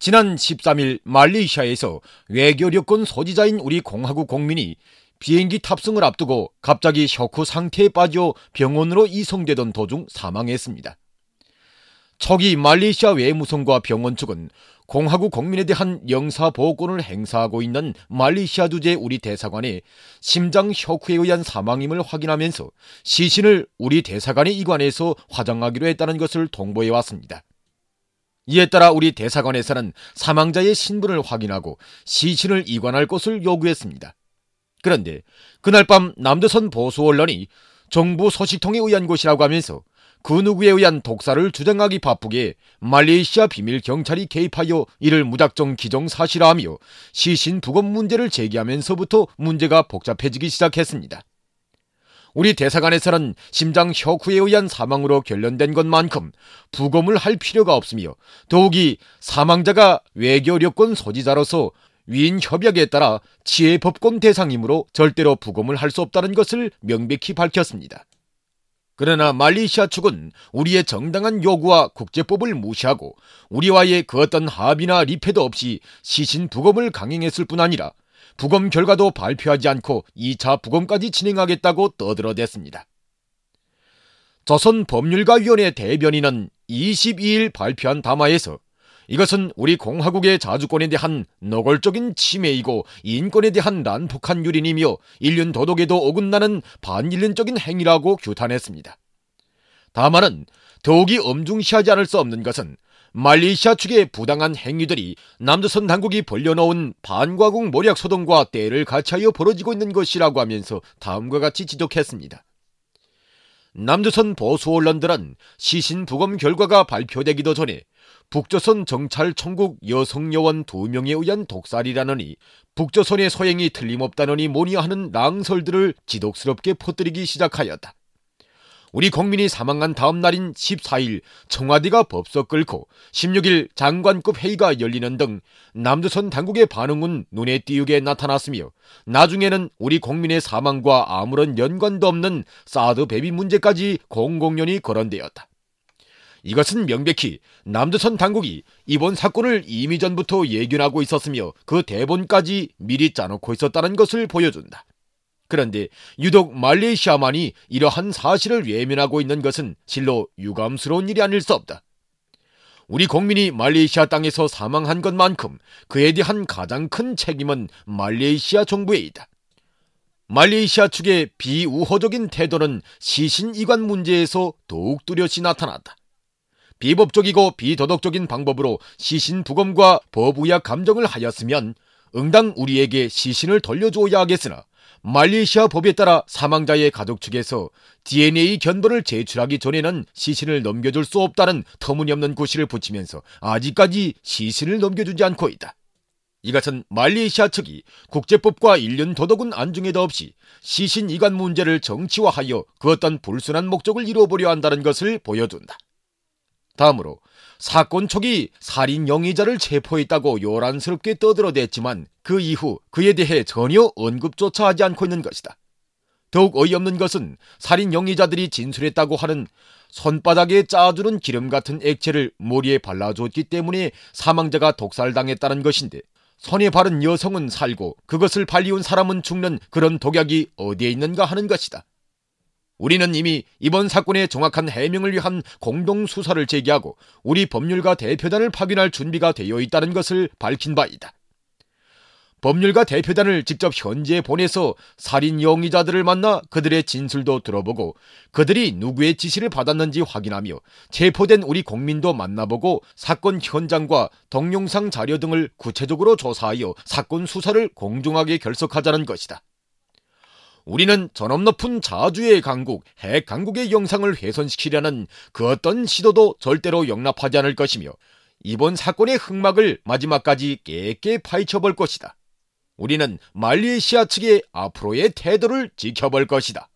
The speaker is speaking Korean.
지난 13일 말레이시아에서 외교여권 소지자인 우리 공화국 국민이 비행기 탑승을 앞두고 갑자기 셔크 상태에 빠져 병원으로 이송되던 도중 사망했습니다. 초기 말레이시아 외무성과 병원 측은 공화국 국민에 대한 영사보호권을 행사하고 있는 말레이시아 주재 우리 대사관의 심장 셔크에 의한 사망임을 확인하면서 시신을 우리 대사관에 이관해서 화장하기로 했다는 것을 통보해왔습니다. 이에 따라 우리 대사관에서는 사망자의 신분을 확인하고 시신을 이관할 것을 요구했습니다. 그런데 그날 밤 남조선 보수 언론이 정부 소식통에 의한 것이라고 하면서 그 누구에 의한 독사를 주장하기 바쁘게 말레이시아 비밀 경찰이 개입하여 이를 무작정 기정사실화하며 시신 부검 문제를 제기하면서부터 문제가 복잡해지기 시작했습니다. 우리 대사관에서는 심장 셔크에 의한 사망으로 결론된 것만큼 부검을 할 필요가 없으며 더욱이 사망자가 외교여권 소지자로서 위인 협약에 따라 치해법권 대상이므로 절대로 부검을 할 수 없다는 것을 명백히 밝혔습니다. 그러나 말레이시아 측은 우리의 정당한 요구와 국제법을 무시하고 우리와의 그 어떤 합의나 리패도 없이 시신 부검을 강행했을 뿐 아니라 부검 결과도 발표하지 않고 2차 부검까지 진행하겠다고 떠들어댔습니다. 조선법률가위원회 대변인은 22일 발표한 담화에서 이것은 우리 공화국의 자주권에 대한 노골적인 침해이고 인권에 대한 난폭한 유린이며 인륜 도덕에도 어긋나는 반인륜적인 행위라고 규탄했습니다. 다만 더욱이 엄중시하지 않을 수 없는 것은 말레이시아 측의 부당한 행위들이 남조선 당국이 벌려놓은 반과국 모략 소동과 때를 같이하여 벌어지고 있는 것이라고 하면서 다음과 같이 지적했습니다. 남조선 보수 언론들은 시신 부검 결과가 발표되기도 전에 북조선 정찰 총국 여성 요원 2명에 의한 독살이라느니 북조선의 소행이 틀림없다느니 뭐니 하는 낭설들을 지독스럽게 퍼뜨리기 시작하였다. 우리 국민이 사망한 다음 날인 14일 청와대가 법석 끌고 16일 장관급 회의가 열리는 등 남조선 당국의 반응은 눈에 띄게 나타났으며 나중에는 우리 국민의 사망과 아무런 연관도 없는 사드 배비 문제까지 공공연히 거론되었다. 이것은 명백히 남조선 당국이 이번 사건을 이미 전부터 예견하고 있었으며 그 대본까지 미리 짜놓고 있었다는 것을 보여준다. 그런데 유독 말레이시아만이 이러한 사실을 외면하고 있는 것은 실로 유감스러운 일이 아닐 수 없다. 우리 국민이 말레이시아 땅에서 사망한 것만큼 그에 대한 가장 큰 책임은 말레이시아 정부에 있다. 말레이시아 측의 비우호적인 태도는 시신 이관 문제에서 더욱 뚜렷이 나타났다. 비법적이고 비도덕적인 방법으로 시신 부검과 법의학 감정을 하였으면 응당 우리에게 시신을 돌려줘야 하겠으나 말레이시아 법에 따라 사망자의 가족 측에서 DNA 견본을 제출하기 전에는 시신을 넘겨줄 수 없다는 터무니없는 구실을 붙이면서 아직까지 시신을 넘겨주지 않고 있다. 이것은 말레이시아 측이 국제법과 인륜 도덕은 안중에도 없이 시신 이관 문제를 정치화하여 그 어떤 불순한 목적을 이루어보려 한다는 것을 보여준다. 다음으로 사건 초기 살인 용의자를 체포했다고 요란스럽게 떠들어댔지만 그 이후 그에 대해 전혀 언급조차 하지 않고 있는 것이다. 더욱 어이없는 것은 살인 용의자들이 진술했다고 하는 손바닥에 짜주는 기름 같은 액체를 머리에 발라줬기 때문에 사망자가 독살당했다는 것인데 손에 바른 여성은 살고 그것을 발리운 사람은 죽는 그런 독약이 어디에 있는가 하는 것이다. 우리는 이미 이번 사건의 정확한 해명을 위한 공동수사를 제기하고 우리 법률가 대표단을 파견할 준비가 되어 있다는 것을 밝힌 바이다. 법률가 대표단을 직접 현지에 보내서 살인 용의자들을 만나 그들의 진술도 들어보고 그들이 누구의 지시를 받았는지 확인하며 체포된 우리 국민도 만나보고 사건 현장과 동영상 자료 등을 구체적으로 조사하여 사건 수사를 공정하게 결석하자는 것이다. 우리는 저놈 높은 자주의 강국, 핵 강국의 영상을 훼손시키려는 그 어떤 시도도 절대로 용납하지 않을 것이며 이번 사건의 흑막을 마지막까지 깨끗이 파헤쳐볼 것이다. 우리는 말레이시아 측의 앞으로의 태도를 지켜볼 것이다.